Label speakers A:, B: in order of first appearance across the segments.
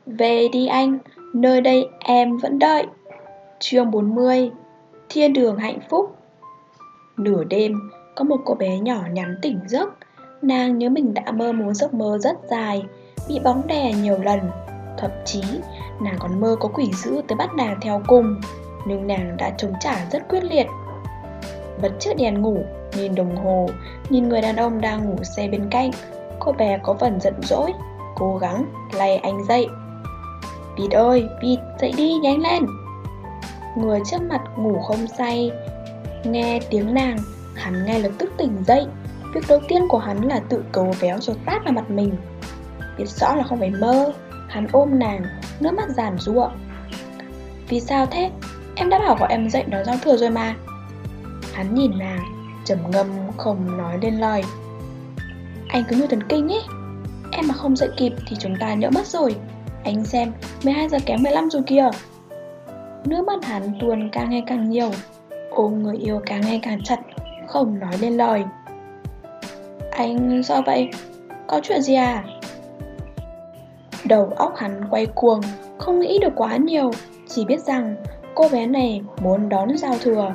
A: Về đi anh, nơi đây em vẫn đợi. Chương 40. Thiên đường hạnh phúc. Nửa đêm, có một cô bé nhỏ nhắn tỉnh giấc. Nàng nhớ mình đã mơ một giấc mơ rất dài, bị bóng đè nhiều lần. Thậm chí, nàng còn mơ có quỷ dữ tới bắt nàng theo cùng. Nhưng nàng đã chống trả rất quyết liệt. Bật chiếc đèn ngủ, nhìn đồng hồ, nhìn người đàn ông đang ngủ say bên cạnh. Cô bé có phần giận dỗi, cố gắng lay anh dậy. Vịt ơi, Vịt, dậy đi, nhanh lên. Người trước mặt ngủ không say, nghe tiếng nàng, hắn ngay lập tức tỉnh dậy. Việc đầu tiên của hắn là tự cấu véo rồi tát vào mặt mình. Biết rõ là không phải mơ, hắn ôm nàng, nước mắt giàn giụa. Vì sao thế? Em đã bảo gọi em dậy nói giao thừa rồi mà. Hắn nhìn nàng, trầm ngâm không nói lên lời. Anh cứ như thần kinh ấy. Em mà không dậy kịp thì chúng ta nhỡ mất rồi. Anh xem, 12 giờ kém 15 rồi kìa. Nước mắt hắn tuôn càng ngày càng nhiều, ôm người yêu càng ngày càng chặt, không nói lên lời. Anh sao vậy? Có chuyện gì à? Đầu óc hắn quay cuồng, không nghĩ được quá nhiều, chỉ biết rằng cô bé này muốn đón giao thừa.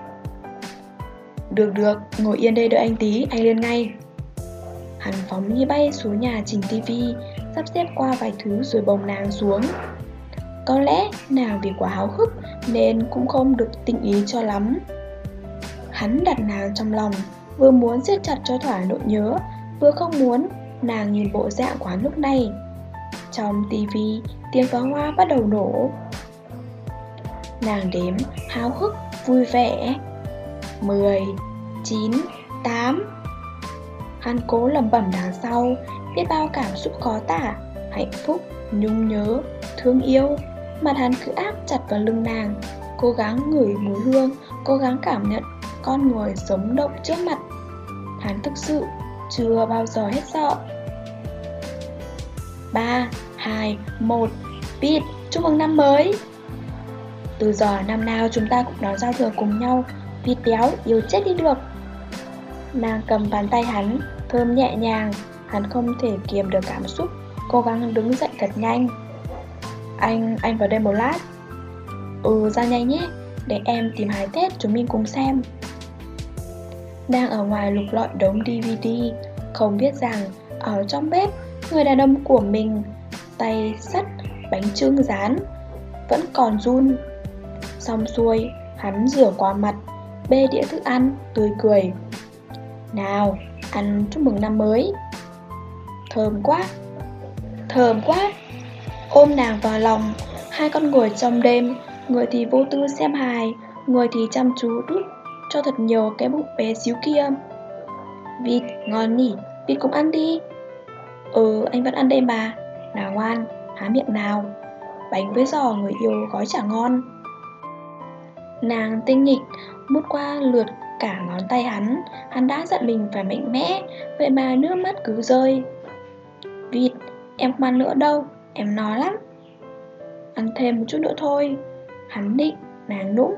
A: Được, ngồi yên đây đợi anh tí, anh lên ngay. Hắn phóng như bay xuống nhà trình tivi, sắp xếp qua vài thứ rồi bồng nàng xuống. Có lẽ nàng vì quá háo hức nên cũng không được tinh ý cho lắm. Hắn đặt nàng trong lòng, vừa muốn siết chặt cho thỏa nỗi nhớ, vừa không muốn nàng nhìn bộ dạng của hắn lúc này. Trong tivi, tiếng pháo hoa bắt đầu nổ. Nàng đếm, háo hức, vui vẻ. 10, 9, 8. Hắn cố lẩm bẩm đằng sau, biết bao cảm xúc khó tả, hạnh phúc, nhung nhớ, thương yêu. Mặt hắn cứ áp chặt vào lưng nàng, cố gắng ngửi mùi hương, cố gắng cảm nhận con người sống động trước mặt. Hắn thực sự chưa bao giờ hết sợ. 3, 2, 1, Vịt, chúc mừng năm mới. Từ giờ năm nào chúng ta cũng đón giao thừa cùng nhau. Vịt béo, yêu chết đi được. Nàng cầm bàn tay hắn, thơm nhẹ nhàng. Hắn không thể kiềm được cảm xúc, cố gắng đứng dậy thật nhanh. Anh vào đây một lát. Ra nhanh nhé, để em tìm hài Tết chúng mình cùng xem. Đang ở ngoài lục lọi đống DVD, không biết rằng ở trong bếp, người đàn ông của mình tay xách bánh chưng rán, vẫn còn run. Xong xuôi, hắn rửa qua mặt, bê đĩa thức ăn, tươi cười. Nào, ăn chúc mừng năm mới. Thơm quá. Ôm nàng vào lòng, hai con người trong đêm, người thì vô tư xem hài, người thì chăm chú đút cho thật nhiều cái bụng bé xíu kia. Vịt, ngon nhỉ, Vịt cũng ăn đi. Anh vẫn ăn đây mà. Nào ngoan, há miệng nào. Bánh với giò người yêu gói chả ngon. Nàng tinh nghịch, mút qua lượt cả ngón tay hắn đã dặn mình phải mạnh mẽ, vậy mà nước mắt cứ rơi. Vịt, em không ăn nữa đâu, em no lắm. Ăn thêm một chút nữa thôi. Hắn định, nàng nũng.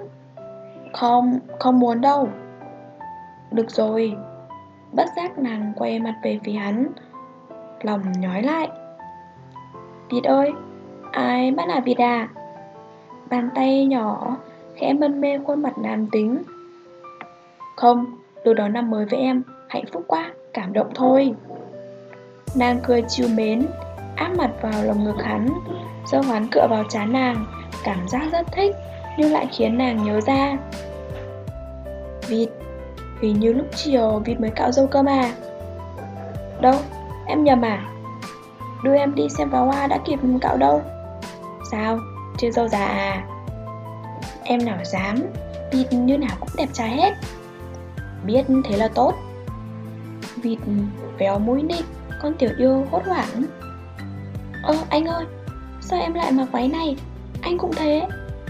A: Không muốn đâu. Được rồi. Bất giác nàng quay mặt về phía hắn, lòng nhói lại. Vịt ơi, ai bắt nạt Vịt à? Bàn tay nhỏ khẽ mân mê khuôn mặt nam tính. Không, được đón năm mới với em, hạnh phúc quá, cảm động thôi. Nàng cười trìu mến, áp mặt vào lồng ngực hắn, giơ hắn cựa vào trán nàng, cảm giác rất thích, nhưng lại khiến nàng nhớ ra. Vịt, hình như lúc chiều Vịt mới cạo râu cơ mà. Đâu, em nhầm à? Đưa em đi xem pháo hoa đã kịp cạo đâu. Sao, chưa râu già à? Em nào dám, Vịt như nào cũng đẹp trai hết. Biết thế là tốt. Vịt véo mũi nịnh, con tiểu yêu hốt hoảng. Anh ơi, sao em lại mặc váy này? Anh cũng thế.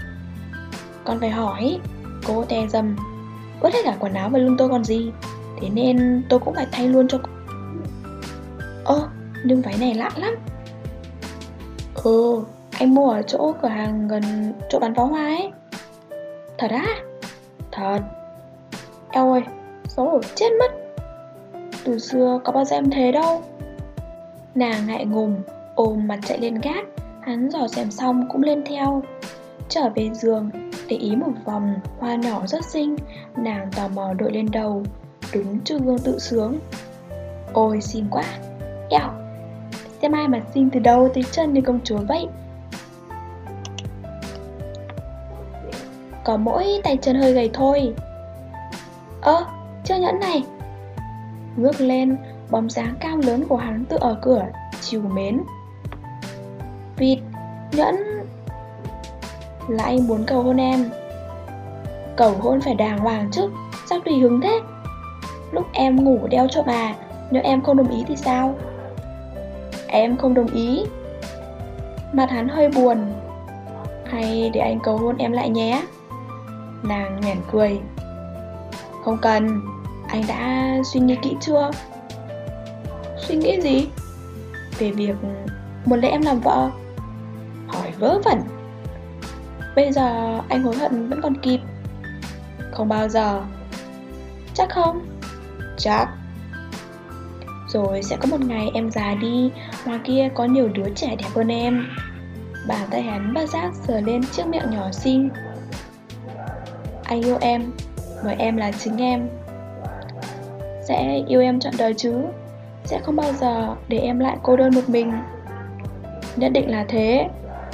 A: Con phải hỏi. Cô tè dầm, ướt hết cả quần áo và lưng tôi còn gì, thế nên tôi cũng phải thay luôn cho cô. Nhưng váy này lạ lắm. Anh mua ở chỗ cửa hàng gần chỗ bán pháo hoa ấy. Thật á? Thật. Eo ơi, xấu hổ chết mất. Từ xưa có bao giờ em thế đâu. Nàng ngại ngùng, ôm mặt chạy lên gác, Hắn dò xem xong cũng lên theo. Trở về giường, để ý một vòng hoa nhỏ rất xinh. Nàng tò mò đội lên đầu, đứng trước gương tự sướng. Ôi xinh quá, eo, xem ai mà xinh từ đầu tới chân như công chúa vậy. Có mỗi tay chân hơi gầy thôi. Chiếc nhẫn này. Ngước lên, bóng dáng cao lớn của hắn tựa ở cửa, trìu mến. Vịt, nhẫn. Là anh muốn cầu hôn em. Cầu hôn phải đàng hoàng chứ, sao tùy hứng thế? Lúc em ngủ đeo cho bà, nếu em không đồng ý thì sao? Em không đồng ý. Mặt hắn hơi buồn. Hay để anh cầu hôn em lại nhé. Nàng nhoẻn cười. Không cần, anh đã suy nghĩ kỹ chưa? Suy nghĩ gì? Về việc muốn lấy em làm vợ. Hỏi vớ vẩn. Bây giờ anh hối hận vẫn còn kịp. Không bao giờ. Chắc không? Chắc. Rồi sẽ có một ngày em già đi, ngoài kia có nhiều đứa trẻ đẹp hơn em. Bàn tay hắn bất giác sờ lên chiếc miệng nhỏ xinh. Anh yêu em, bởi em là chính em. Sẽ yêu em trọn đời chứ. Sẽ không bao giờ để em lại cô đơn một mình. Nhất định là thế.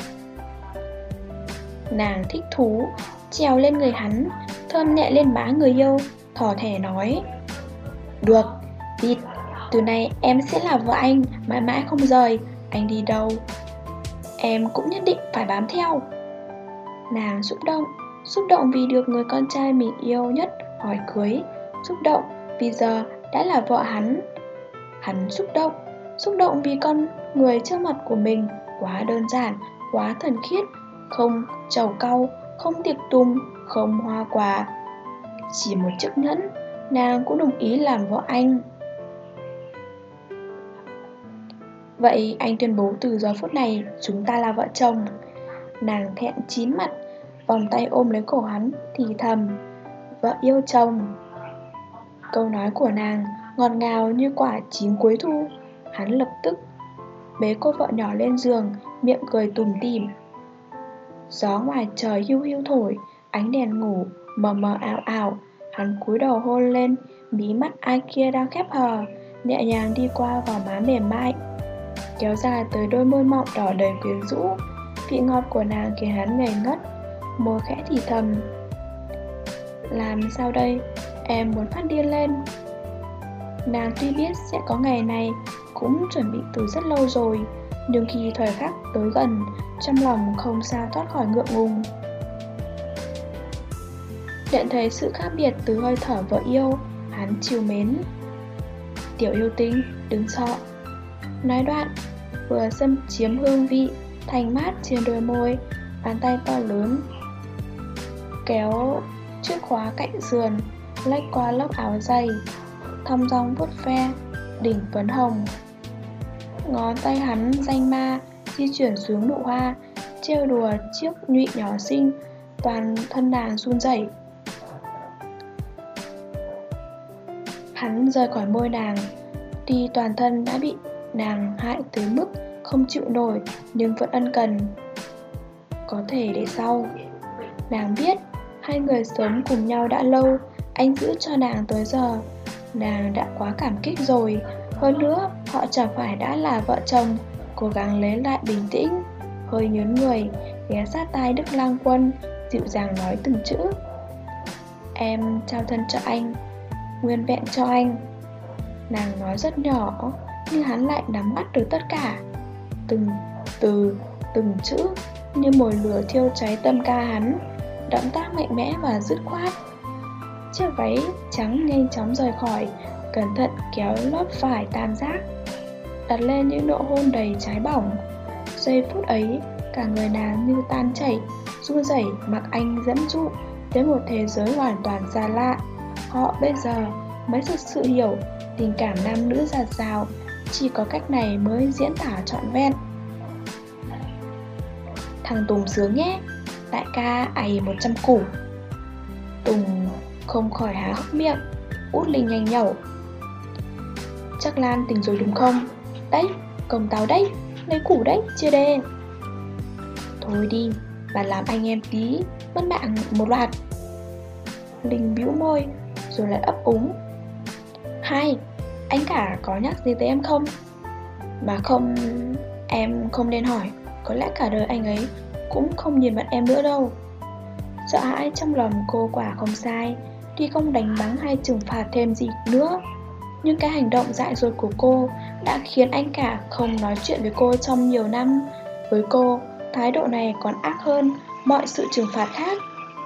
A: Nàng thích thú, trèo lên người hắn, thơm nhẹ lên má người yêu, thỏ thẻ nói. Được, Vịt, từ nay em sẽ là vợ anh, mãi mãi không rời. Anh đi đâu, em cũng nhất định phải bám theo. Nàng xúc động vì được người con trai mình yêu nhất hỏi cưới, xúc động vì giờ đã là vợ hắn. Hắn xúc động vì con người trước mặt của mình quá đơn giản, quá thuần khiết, không trầu cau, không tiệc tùng, không hoa quả. Chỉ một chiếc nhẫn, nàng cũng đồng ý làm vợ anh. Vậy anh tuyên bố từ giờ phút này chúng ta là vợ chồng. Nàng thẹn chín mặt, vòng tay ôm lấy cổ hắn, thì thầm. Vợ yêu chồng. Câu nói của nàng ngọt ngào như quả chín cuối thu. Hắn lập tức bế cô vợ nhỏ lên giường, miệng cười tủm tỉm. Gió ngoài trời hiu hiu thổi, ánh đèn ngủ mờ mờ ảo ảo. Hắn cúi đầu hôn lên mí mắt ai kia đang khép hờ, nhẹ nhàng đi qua vào má mềm mại, kéo dài tới đôi môi mọng đỏ đầy quyến rũ. Vị ngọt của nàng khiến hắn ngây ngất, môi khẽ thì thầm. Làm sao đây, em muốn phát điên lên. Nàng tuy biết sẽ có ngày này, cũng chuẩn bị từ rất lâu rồi, nhưng khi thời khắc tới gần, trong lòng không sao thoát khỏi ngượng ngùng. Nhận thấy sự khác biệt từ hơi thở vợ yêu, hắn trìu mến. Tiểu yêu tinh, đừng sợ. Nói đoạn, vừa xâm chiếm hương vị thanh mát trên đôi môi, bàn tay to lớn kéo chiếc khóa cạnh sườn, lách qua lớp áo dày, thong dong vuốt ve đỉnh phấn hồng. Ngón tay hắn danh ma di chuyển xuống nụ hoa, trêu đùa chiếc nhụy nhỏ xinh, toàn thân nàng run rẩy. Hắn rời khỏi môi nàng, tuy toàn thân đã bị nàng hại tới mức không chịu nổi, nhưng vẫn ân cần. Có thể để sau. Nàng biết hai người sống cùng nhau đã lâu, anh giữ cho nàng tới giờ. Nàng đã quá cảm kích rồi. Hơn nữa, họ chẳng phải đã là vợ chồng. Cố gắng lấy lại bình tĩnh, hơi nhớn người, ghé sát tai Đức Lang Quân, dịu dàng nói từng chữ. Em trao thân cho anh, nguyên vẹn cho anh. Nàng nói rất nhỏ, nhưng hắn lại nắm bắt được tất cả. Từng từ, từng chữ như mồi lửa thiêu cháy tâm ca hắn, động tác mạnh mẽ và dứt khoát. Chiếc váy trắng nhanh chóng rời khỏi, cẩn thận kéo lớp vải tam giác, đặt lên những nụ hôn đầy cháy bỏng. Giây phút ấy, cả người nàng như tan chảy, run rẩy mặc anh dẫn dụ tới một thế giới hoàn toàn xa lạ. Họ bây giờ mới thực sự hiểu tình cảm nam nữ dạt dào, chỉ có cách này mới diễn tả trọn vẹn. Thằng Tùng sướng nhé, đại ca ày 100 củ. Tùng không khỏi há hốc miệng, út linh nhanh nhẩu. Chắc Lan tỉnh rồi đúng không? Đấy, công táo đấy, lấy củ đấy, chia đê. Thôi đi, và làm anh em tí, mất mạng một loạt. Linh bĩu môi, rồi lại ấp úng. Hai, anh cả có nhắc gì tới em không? Mà không, em không nên hỏi. Có lẽ cả đời anh ấy cũng không nhìn mặt em nữa đâu. Sợ hãi trong lòng cô quả không sai, tuy không đánh mắng hay trừng phạt thêm gì nữa, nhưng cái hành động dại dột của cô đã khiến anh cả không nói chuyện với cô trong nhiều năm. Với cô, thái độ này còn ác hơn mọi sự trừng phạt khác.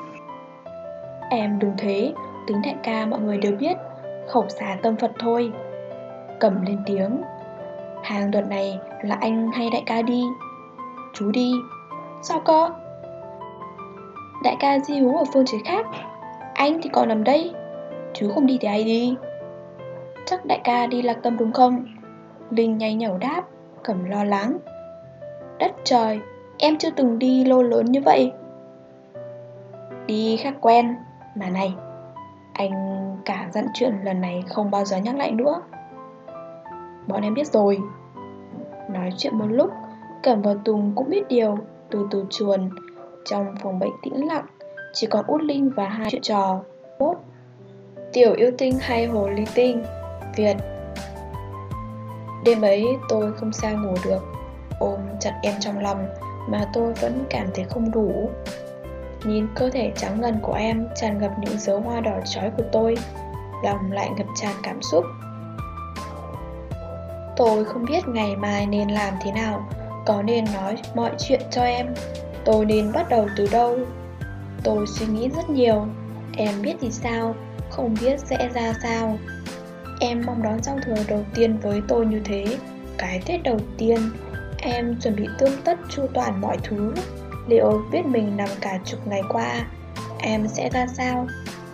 A: Em đừng thế, tính đại ca mọi người đều biết, khẩu xả tâm Phật thôi. Cẩm lên tiếng. Hàng đợt này là anh hay đại ca đi? Chú đi. Sao cơ? Đại ca di hú ở phương chế khác, anh thì còn nằm đây. Chú không đi thì ai đi? Chắc đại ca đi Lạc Tâm đúng không? Linh nhanh nhảu đáp. Cẩm lo lắng. Đất trời, em chưa từng đi lô lớn như vậy. Đi khác quen. Mà này, anh cả dặn chuyện lần này không bao giờ nhắc lại nữa. Bọn em biết rồi. Nói chuyện một lúc, Cẩm và Tùng cũng biết điều, từ từ chuồn. Trong phòng bệnh tĩnh lặng, chỉ còn Út Linh và hai chuyện trò. Tiểu yêu tinh hay hồ ly tinh. Việt. Đêm ấy tôi không sao ngủ được, ôm chặt em trong lòng mà tôi vẫn cảm thấy không đủ. Nhìn cơ thể trắng ngần của em tràn ngập những dấu hoa đỏ chói của tôi, lòng lại ngập tràn cảm xúc. Tôi không biết ngày mai nên làm thế nào, có nên nói mọi chuyện cho em, tôi nên bắt đầu từ đâu. Tôi suy nghĩ rất nhiều, em biết thì sao, không biết sẽ ra sao. Em mong đón giao thừa đầu tiên với tôi như thế, cái Tết đầu tiên. Em chuẩn bị tươm tất chu toàn mọi thứ. Liệu biết mình nằm cả chục ngày qua, em sẽ ra sao?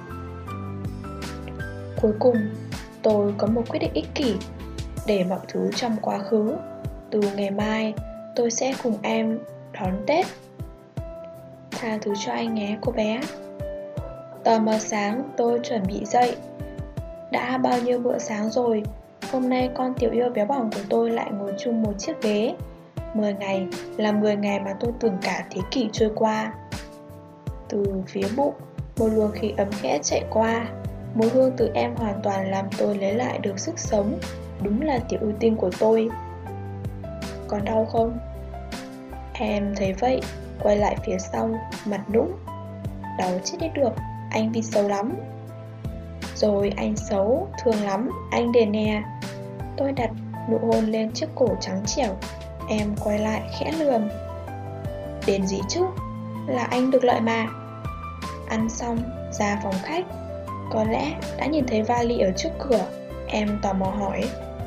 A: Cuối cùng, tôi có một quyết định ích kỷ. Để mọi thứ trong quá khứ. Từ ngày mai, tôi sẽ cùng em đón Tết. Tha thứ cho anh nhé cô bé. Tờ mờ sáng tôi chuẩn bị dậy. Đã bao nhiêu bữa sáng rồi, hôm nay con tiểu yêu béo bỏng của tôi lại ngồi chung một chiếc ghế. 10 ngày là 10 ngày mà tôi tưởng cả thế kỷ trôi qua. Từ phía bụng, một luồng khí ấm khẽ chạy qua. Mùi hương từ em hoàn toàn làm tôi lấy lại được sức sống. Đúng là tiểu ưu tinh của tôi. Còn đau không? Em thấy vậy, quay lại phía sau, mặt nũng. Đau chết đi được, anh Vịt xấu lắm. Rồi anh xấu, thương lắm, anh đền nè. Tôi đặt nụ hôn lên chiếc cổ trắng trẻo. Em quay lại khẽ lườm. Đền gì chứ, là anh được lợi mà. Ăn xong, ra phòng khách. Có lẽ đã nhìn thấy vali ở trước cửa. Em tò mò hỏi.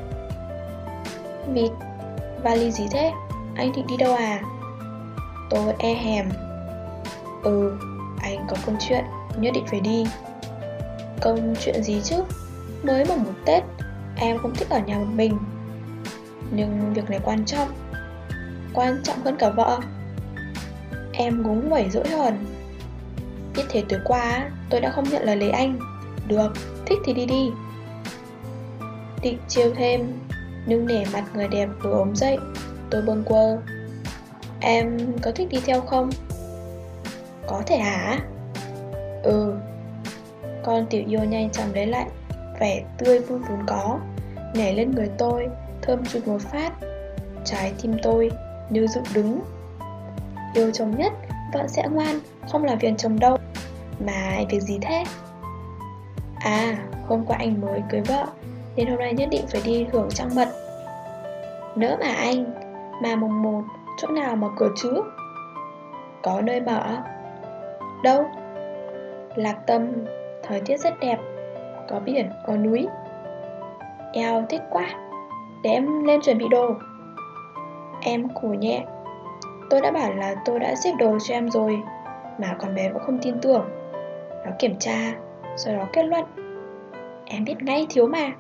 A: Vịt, vali gì thế? Anh định đi đâu à? Tôi e hèm. Anh có công chuyện, nhất định phải đi. Công chuyện gì chứ? Mới mùng một Tết, em không thích ở nhà một mình. Nhưng việc này quan trọng hơn cả vợ. Em ngúng nguẩy dỗi hờn. Biết thế tối qua tôi đã không nhận lời lấy anh. Được, thích thì đi đi. Định trêu thêm, nhưng để mặt người đẹp vừa ốm dậy, tôi bâng quơ. Em có thích đi theo không? Có thể hả? Con tiểu yêu nhanh chóng lấy lại vẻ tươi vui vốn có, nhảy lên người tôi, thơm chụt một phát. Trái tim tôi như dựng đứng. Yêu chồng nhất, vợ sẽ ngoan, không làm phiền chồng đâu. Mà việc gì thế? Hôm qua anh mới cưới vợ, nên hôm nay nhất định phải đi hưởng trăng mật. Nỡ mà anh, mà mùng 1, chỗ nào mở cửa chứ? Có nơi mở. Đâu? Lạc Tâm, thời tiết rất đẹp, có biển, có núi. Eo thích quá, để em lên chuẩn bị đồ. Em củ nhẹ. Tôi đã bảo là tôi đã xếp đồ cho em rồi, mà con bé cũng không tin tưởng. Nó kiểm tra, sau đó kết luận. Em biết ngay thiếu mà.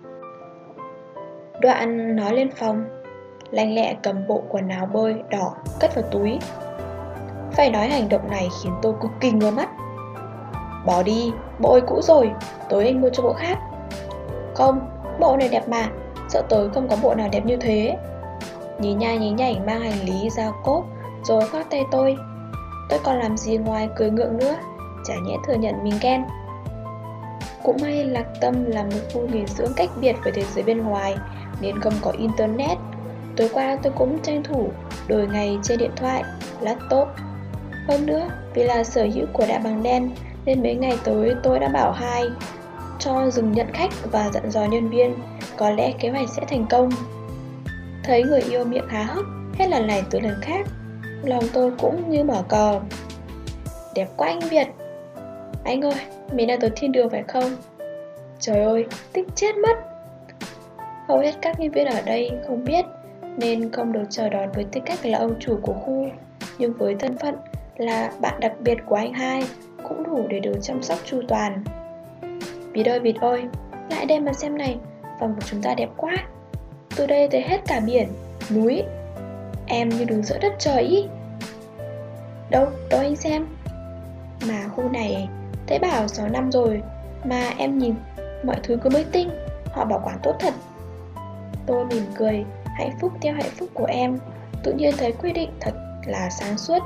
A: Đoạn nói lên phòng, lanh lẹ cầm bộ quần áo bơi đỏ cất vào túi. Phải nói hành động này khiến tôi cực kỳ ngứa mắt. Bỏ đi, bộ ơi cũ rồi, tối anh mua cho bộ khác. Không, bộ này đẹp mà, sợ tối không có bộ nào đẹp như thế. Nhí nha nhí nhảnh mang hành lý, dao cốt, rồi khoác tay tôi. Tôi còn làm gì ngoài cười ngượng nữa, chả nhẽ thừa nhận mình ghen. Cũng may Lạc Tâm là một khu nghỉ dưỡng cách biệt với thế giới bên ngoài nên không có internet. Tối qua tôi cũng tranh thủ đổi ngày trên điện thoại, laptop. Hơn nữa, vì là sở hữu của Đại Bàng Đen nên mấy ngày tới tôi đã bảo Hai cho dừng nhận khách và dặn dò nhân viên, có lẽ kế hoạch sẽ thành công. Thấy người yêu miệng há hốc hết lần này tới lần khác, lòng tôi cũng như mở cờ. Đẹp quá anh Việt. Anh ơi, mình đang tới thiên đường phải không? Trời ơi, thích chết mất. Hầu hết các nhân viên ở đây không biết nên không được chào đón với tư cách là ông chủ của khu, nhưng với thân phận là bạn đặc biệt của anh Hai cũng đủ để được chăm sóc chu toàn. Vịt ơi, lại đây mà xem này, phòng của chúng ta đẹp quá. Từ đây thấy hết cả biển, núi. Em như đứng giữa đất trời ý. Đâu anh xem. Mà khu này thấy bảo 6 năm rồi mà em nhìn mọi thứ cứ mới tinh, họ bảo quản tốt thật. Tôi mỉm cười, hạnh phúc theo hạnh phúc của em, tự nhiên thấy quyết định thật là sáng suốt.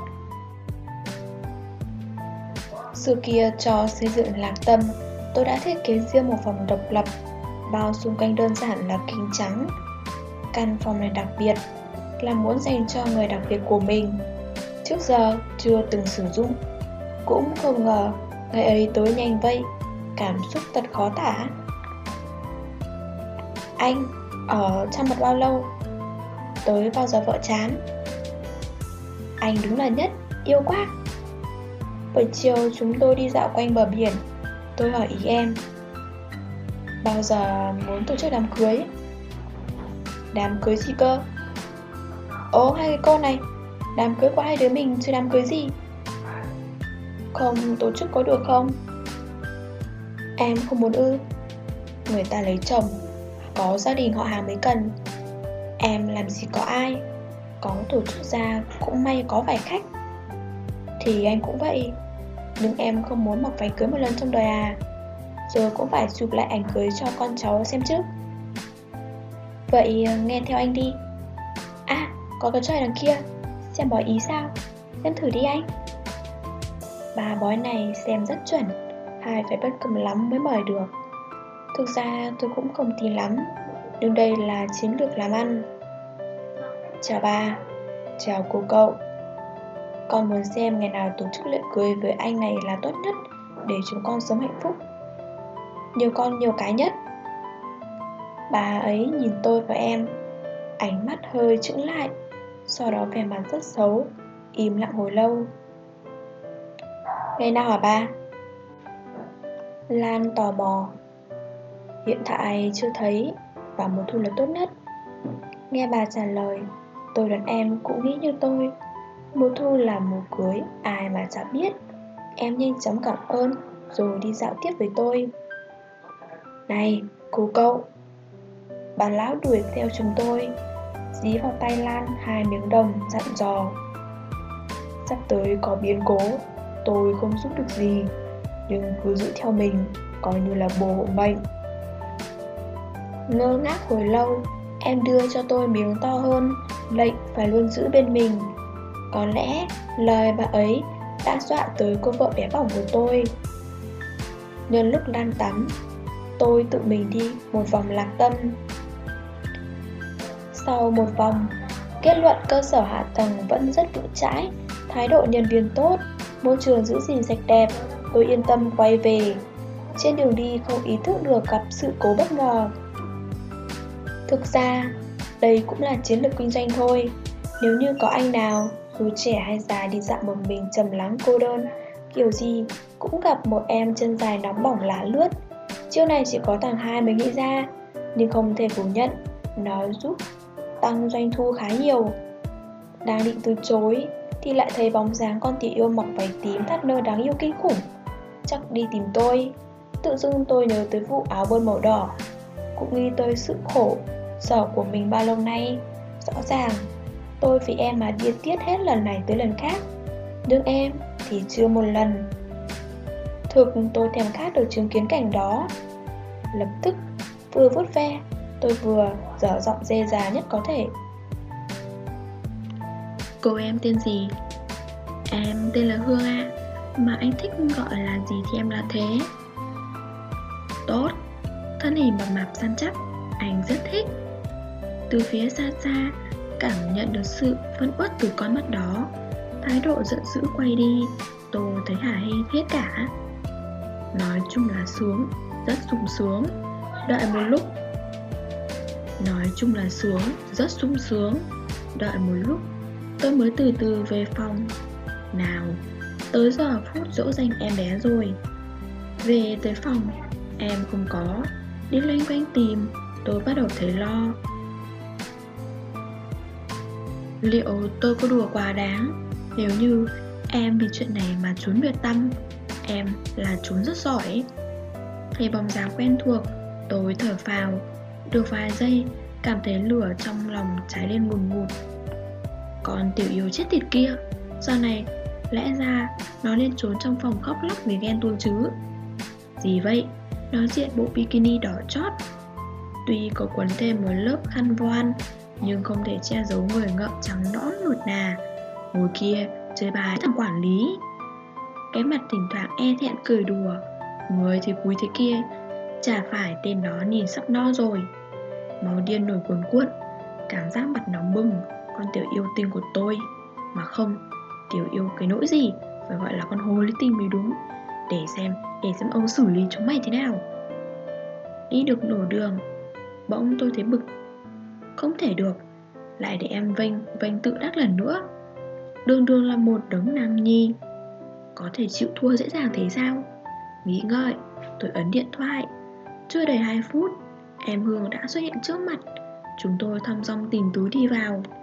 A: Xưa kia cho xây dựng Lạc Tâm, tôi đã thiết kế riêng một phòng độc lập, bao xung quanh đơn giản là kính trắng. Căn phòng này đặc biệt, là muốn dành cho người đặc biệt của mình. Trước giờ chưa từng sử dụng. Cũng không ngờ ngày ấy tới nhanh vậy, cảm xúc thật khó tả. Anh ở trong một bao lâu? Tới bao giờ vợ chán? Anh đúng là nhất, yêu quá. Buổi chiều chúng tôi đi dạo quanh bờ biển. Tôi hỏi ý em, bao giờ muốn tổ chức đám cưới? Đám cưới gì cơ? Ồ, hai cái cô này, đám cưới của hai đứa mình chứ đám cưới gì? Không tổ chức có được không? Em không muốn ư? Người ta lấy chồng, có gia đình họ hàng mới cần. Em làm gì có ai, có tổ chức ra cũng may có vài khách. Thì anh cũng vậy, nhưng em không muốn mặc váy cưới một lần trong đời à? Rồi cũng phải chụp lại ảnh cưới cho con cháu xem chứ. Vậy nghe theo anh đi. À, có cái choi đằng kia, xem bói ý sao? Xem thử đi anh. Bà bói này xem rất chuẩn, Hai phải bất cầm lắm mới mời được. Thực ra tôi cũng không tin lắm, nhưng đây là chiến lược làm ăn. Chào bà, chào cô cậu. Con muốn xem ngày nào tổ chức lễ cưới với anh này là tốt nhất để chúng con sống hạnh phúc. Nhiều con nhiều cái nhất. Bà ấy nhìn tôi và em, ánh mắt hơi chững lại, sau đó vẻ mặt rất xấu, im lặng hồi lâu. Ngày nào hả ba? Lan tò mò. Hiện tại chưa thấy, vào mùa thu là tốt nhất. Nghe bà trả lời, tôi đoán em cũng nghĩ như tôi. Mùa thu là mùa cưới, ai mà chả biết. Em nhanh chóng cảm ơn, rồi đi dạo tiếp với tôi. Này, cô cậu. Bà lão đuổi theo chúng tôi, dí vào tay Lan 2 miếng đồng, dặn dò. Sắp tới có biến cố, tôi không giúp được gì, nhưng cứ giữ theo mình, coi như là bồ hộ mệnh. Ngơ ngác hồi lâu, em đưa cho tôi miếng to hơn, lệnh phải luôn giữ bên mình. Có lẽ lời bà ấy đã dọa tới cô vợ bé bỏng của tôi. Nhân lúc Lan tắm, tôi tự mình đi một vòng Lạc Tâm. Sau một vòng, kết luận cơ sở hạ tầng vẫn rất vững chãi, thái độ nhân viên tốt, môi trường giữ gìn sạch đẹp, tôi yên tâm quay về. Trên đường đi không ý thức được gặp sự cố bất ngờ. Thực ra, đây cũng là chiến lược kinh doanh thôi. Nếu như có anh nào, dù trẻ hay già đi dạo một mình trầm lắng cô đơn, kiểu gì cũng gặp một em chân dài nóng bỏng lá lướt. Chiêu này chỉ có thằng Hai mới nghĩ ra, nhưng không thể phủ nhận, nó giúp tăng doanh thu khá nhiều. Đang định từ chối thì lại thấy bóng dáng con tỉ yêu mặc váy tím thắt nơ đáng yêu kinh khủng, chắc đi tìm tôi. Tự dưng tôi nhớ tới vụ áo bơn màu đỏ, cũng nghĩ tới sự khổ sở của mình bao lâu nay. Rõ ràng tôi vì em mà điên tiết hết lần này tới lần khác, nhưng em thì chưa một lần. Thực tôi thèm khát được chứng kiến cảnh đó. Lập tức vừa vuốt ve, tôi vừa dở giọng dê già nhất có thể. Cô em tên gì? Em tên là Hương ạ. Mà anh thích gọi là gì thì em là thế. Tốt. Thân hình mập mạp săn chắc, anh rất thích. Từ phía xa xa, cảm nhận được sự phẫn uất từ con mắt đó. Thái độ giận dữ quay đi, tôi thấy hả hê hết cả. Nói chung là sướng, rất sung sướng. Đợi một lúc. Nói chung là sướng, rất sung sướng. Đợi một lúc, tôi mới từ từ về phòng. Nào, tới giờ phút dỗ dành em bé rồi. Về tới phòng, em không có. Đi loanh quanh tìm, tôi bắt đầu thấy lo. Liệu tôi có đùa quá đáng? Nếu như em vì chuyện này mà trốn biệt tâm, em là trốn rất giỏi. Thấy bóng dáng quen thuộc, tôi thở phào. Được vài giây, cảm thấy lửa trong lòng cháy lên ngùn ngụt. Con tiểu yêu chết tiệt kia, giờ này lẽ ra nó nên trốn trong phòng khóc lóc vì ghen tuông chứ. Gì vậy? Nó diện bộ bikini đỏ chót. Tuy có quấn thêm một lớp khăn voan, nhưng không thể che giấu người ngậm trắng nõn nuột nà. Ngồi kia chơi bài thằng quản lý. Cái mặt thỉnh thoảng e thẹn cười đùa. Người thì cúi thế kia, chả phải tên nó nhìn sắp no rồi. Máu điên nổi cuồn cuộn, cảm giác mặt nóng bừng. Con tiểu yêu tinh của tôi. Mà không, tiểu yêu cái nỗi gì, phải gọi là con hồ ly tinh mới đúng. Để xem ông xử lý chúng mày thế nào. Đi được nửa đường, bỗng tôi thấy bực. Không thể được, lại để em vênh tự đắc lần nữa. Đường đường là một đống nam nhi, có thể chịu thua dễ dàng thế sao? Nghĩ ngợi, tôi ấn điện thoại. Chưa đầy 2 phút, em Hương đã xuất hiện trước mặt. Chúng tôi thong dong tìm túi đi vào.